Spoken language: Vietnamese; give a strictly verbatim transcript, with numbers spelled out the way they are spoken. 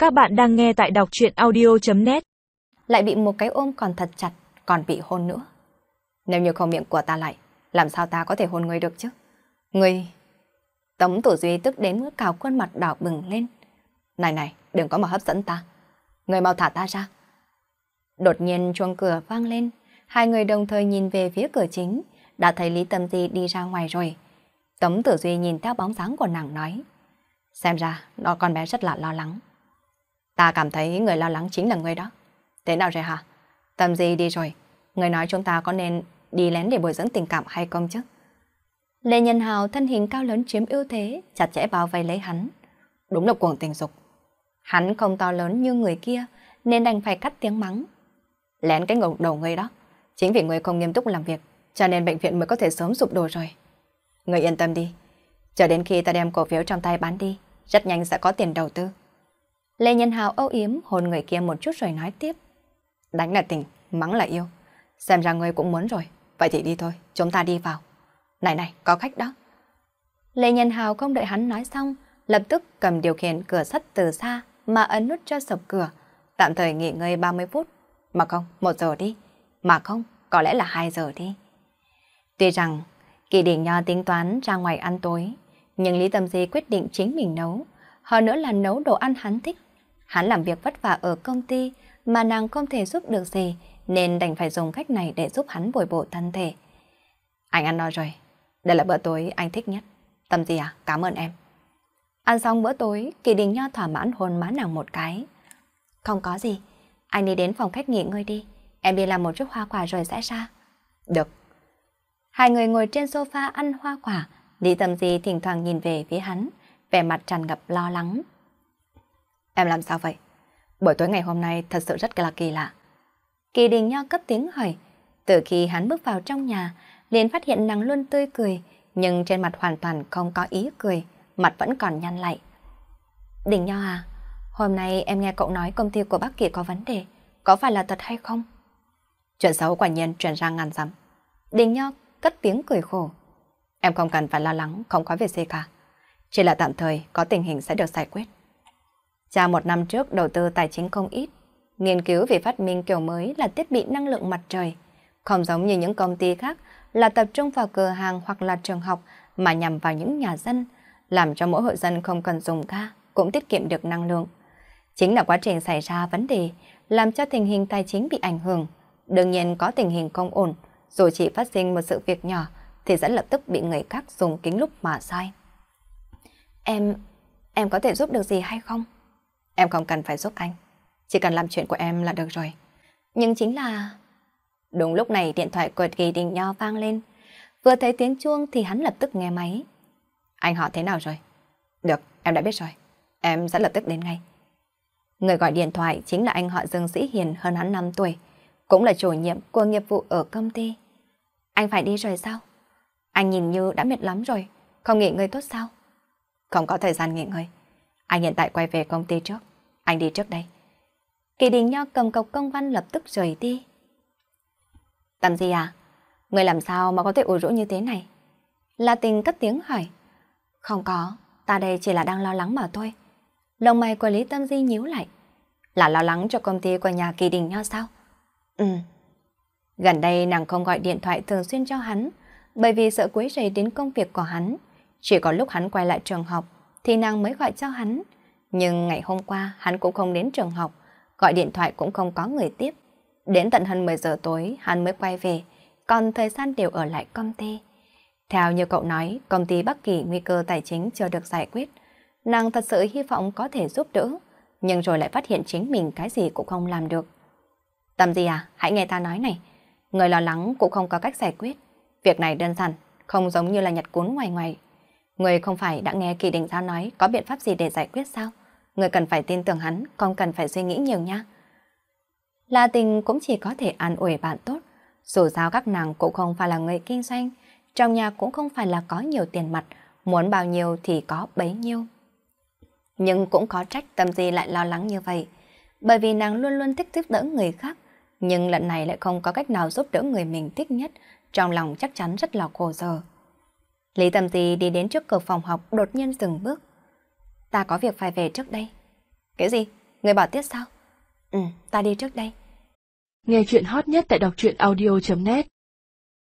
Các bạn đang nghe tại đọc truyện audio chấm net. Lại bị một cái ôm còn thật chặt, còn bị hôn nữa. Nếu như không miệng của ta lại, làm sao ta có thể hôn ngươi được chứ? Ngươi... Tống Tử Duy tức đến cào khuôn mặt đỏ bừng lên. Này này, đừng có mà hấp dẫn ta. Ngươi mau thả ta ra. Đột nhiên chuông cửa vang lên. Hai người đồng thời nhìn về phía cửa chính. Đã thấy Lý Tâm Di đi ra ngoài rồi. Tống Tử Duy nhìn theo bóng dáng của nàng nói. Xem ra, nó con bé rất là lo lắng. Ta cảm thấy người lo lắng chính là ngươi đó. Thế nào rồi hả? Tâm Di đi rồi. Ngươi nói chúng ta có nên đi lén để bồi dưỡng tình cảm hay không chứ? Lê Nhân Hào thân hình cao lớn chiếm ưu thế, chặt chẽ bao vây lấy hắn. Đúng là cuồng tình dục. Hắn không to lớn như người kia, nên đành phải cắt tiếng mắng. Lén cái ngục đầu ngươi đó. Chính vì ngươi không nghiêm túc làm việc, cho nên bệnh viện mới có thể sớm sụp đổ rồi. Ngươi yên tâm đi. Chờ đến khi ta đem cổ phiếu trong tay bán đi, rất nhanh sẽ có tiền đầu tư. Lê Nhân Hào âu yếm hôn người kia một chút rồi nói tiếp. Đánh là tình, mắng là yêu. Xem ra ngươi cũng muốn rồi. Vậy thì đi thôi, chúng ta đi vào. Này này, có khách đó. Lê Nhân Hào không đợi hắn nói xong, lập tức cầm điều khiển cửa sắt từ xa mà ấn nút cho sập cửa. Tạm thời nghỉ ngơi ba mươi phút. Mà không, một giờ đi. Mà không, có lẽ là hai giờ đi. Tuy rằng Kỳ Đình Nho tính toán ra ngoài ăn tối, nhưng Lý Tâm Di quyết định chính mình nấu. Hơn nữa là nấu đồ ăn hắn thích. Hắn làm việc vất vả ở công ty mà nàng không thể giúp được gì, nên đành phải dùng cách này để giúp hắn bồi bổ thân thể. Anh ăn no rồi. Đây là bữa tối anh thích nhất. Tâm Di à, cảm ơn em. Ăn xong bữa tối, Kỳ Đình Nho thỏa mãn hôn má nàng một cái. Không có gì. Anh đi đến phòng khách nghỉ ngơi đi. Em đi làm một chút hoa quả rồi sẽ ra. Được. Hai người ngồi trên sofa ăn hoa quả. Lý Tâm Di thỉnh thoảng nhìn về phía hắn, vẻ mặt tràn ngập lo lắng. Em làm sao vậy? Buổi tối ngày hôm nay thật sự rất là kỳ lạ. Kỳ Đình Nho cất tiếng hỏi. Từ khi hắn bước vào trong nhà, liền phát hiện nàng luôn tươi cười, nhưng trên mặt hoàn toàn không có ý cười, mặt vẫn còn nhăn lại. Đình Nho à, hôm nay em nghe cậu nói công ty của bác Kỳ có vấn đề, có phải là thật hay không? Chuyện xấu quả nhiên truyền ra ngàn dặm. Đình Nho cất tiếng cười khổ. Em không cần phải lo lắng, không có việc gì cả. Chỉ là tạm thời có tình hình sẽ được giải quyết. Cha một năm trước đầu tư tài chính không ít, nghiên cứu về phát minh kiểu mới là thiết bị năng lượng mặt trời. Không giống như những công ty khác là tập trung vào cửa hàng hoặc là trường học mà nhằm vào những nhà dân, làm cho mỗi hộ dân không cần dùng ga, cũng tiết kiệm được năng lượng. Chính là quá trình xảy ra vấn đề, làm cho tình hình tài chính bị ảnh hưởng. Đương nhiên có tình hình không ổn, dù chỉ phát sinh một sự việc nhỏ, thì sẽ lập tức bị người khác dùng kính lúp mà soi. Em, em có thể giúp được gì hay không? Em không cần phải giúp anh, chỉ cần làm chuyện của em là được rồi. Nhưng chính là... Đúng lúc này điện thoại của Kỳ Đình Nho vang lên. Vừa thấy tiếng chuông thì hắn lập tức nghe máy. Anh họ thế nào rồi? Được, em đã biết rồi. Em sẽ lập tức đến ngay. Người gọi điện thoại chính là anh họ Dương Sĩ Hiền, hơn hắn năm tuổi, cũng là chủ nhiệm của nghiệp vụ ở công ty. Anh phải đi rồi sao? Anh nhìn như đã mệt lắm rồi, không nghỉ ngơi tốt sao? Không có thời gian nghỉ ngơi. Anh hiện tại quay về công ty trước. Anh đi trước đây. Kỳ Đình Nho cầm cọc công văn lập tức rời đi. Tâm Di à, người làm sao mà có thể ủ rũ như thế này? La Tình cất tiếng hỏi. Không có, ta đây chỉ là đang lo lắng mà thôi. Lông mày của Lý Tâm Di nhíu lại. Là lo lắng cho công ty của nhà Kỳ Đình Nho sao? Ừ. Gần đây nàng không gọi điện thoại thường xuyên cho hắn, bởi vì sợ quấy rầy đến công việc của hắn. Chỉ có lúc hắn quay lại trường học thì nàng mới gọi cho hắn. Nhưng ngày hôm qua hắn cũng không đến trường học, gọi điện thoại cũng không có người tiếp. Đến tận hơn mười giờ tối hắn mới quay về, còn thời gian đều ở lại công ty. Theo như cậu nói, công ty Bắc Kỳ nguy cơ tài chính chưa được giải quyết. Nàng thật sự hy vọng có thể giúp đỡ, nhưng rồi lại phát hiện chính mình cái gì cũng không làm được. Tâm Di à, hãy nghe ta nói này. Người lo lắng cũng không có cách giải quyết. Việc này đơn giản, không giống như là nhặt cuốn ngoài ngoài. Người không phải đã nghe Kỳ Đình Giao nói có biện pháp gì để giải quyết sao? Người cần phải tin tưởng hắn, không cần phải suy nghĩ nhiều nha. La Tình cũng chỉ có thể an ủi bạn tốt. Dù sao các nàng cũng không phải là người kinh doanh, trong nhà cũng không phải là có nhiều tiền mặt, muốn bao nhiêu thì có bấy nhiêu. Nhưng cũng có trách Tâm Di lại lo lắng như vậy, bởi vì nàng luôn luôn thích giúp đỡ người khác, nhưng lần này lại không có cách nào giúp đỡ người mình thích nhất, trong lòng chắc chắn rất là khổ sở. Lý Tâm Di đi đến trước cửa phòng học đột nhiên dừng bước. Ta có việc phải về trước đây. Cái gì? Người bảo Tiết sao? Ừ, ta đi trước đây. Nghe chuyện hot nhất tại đọc truyện audio chấm net.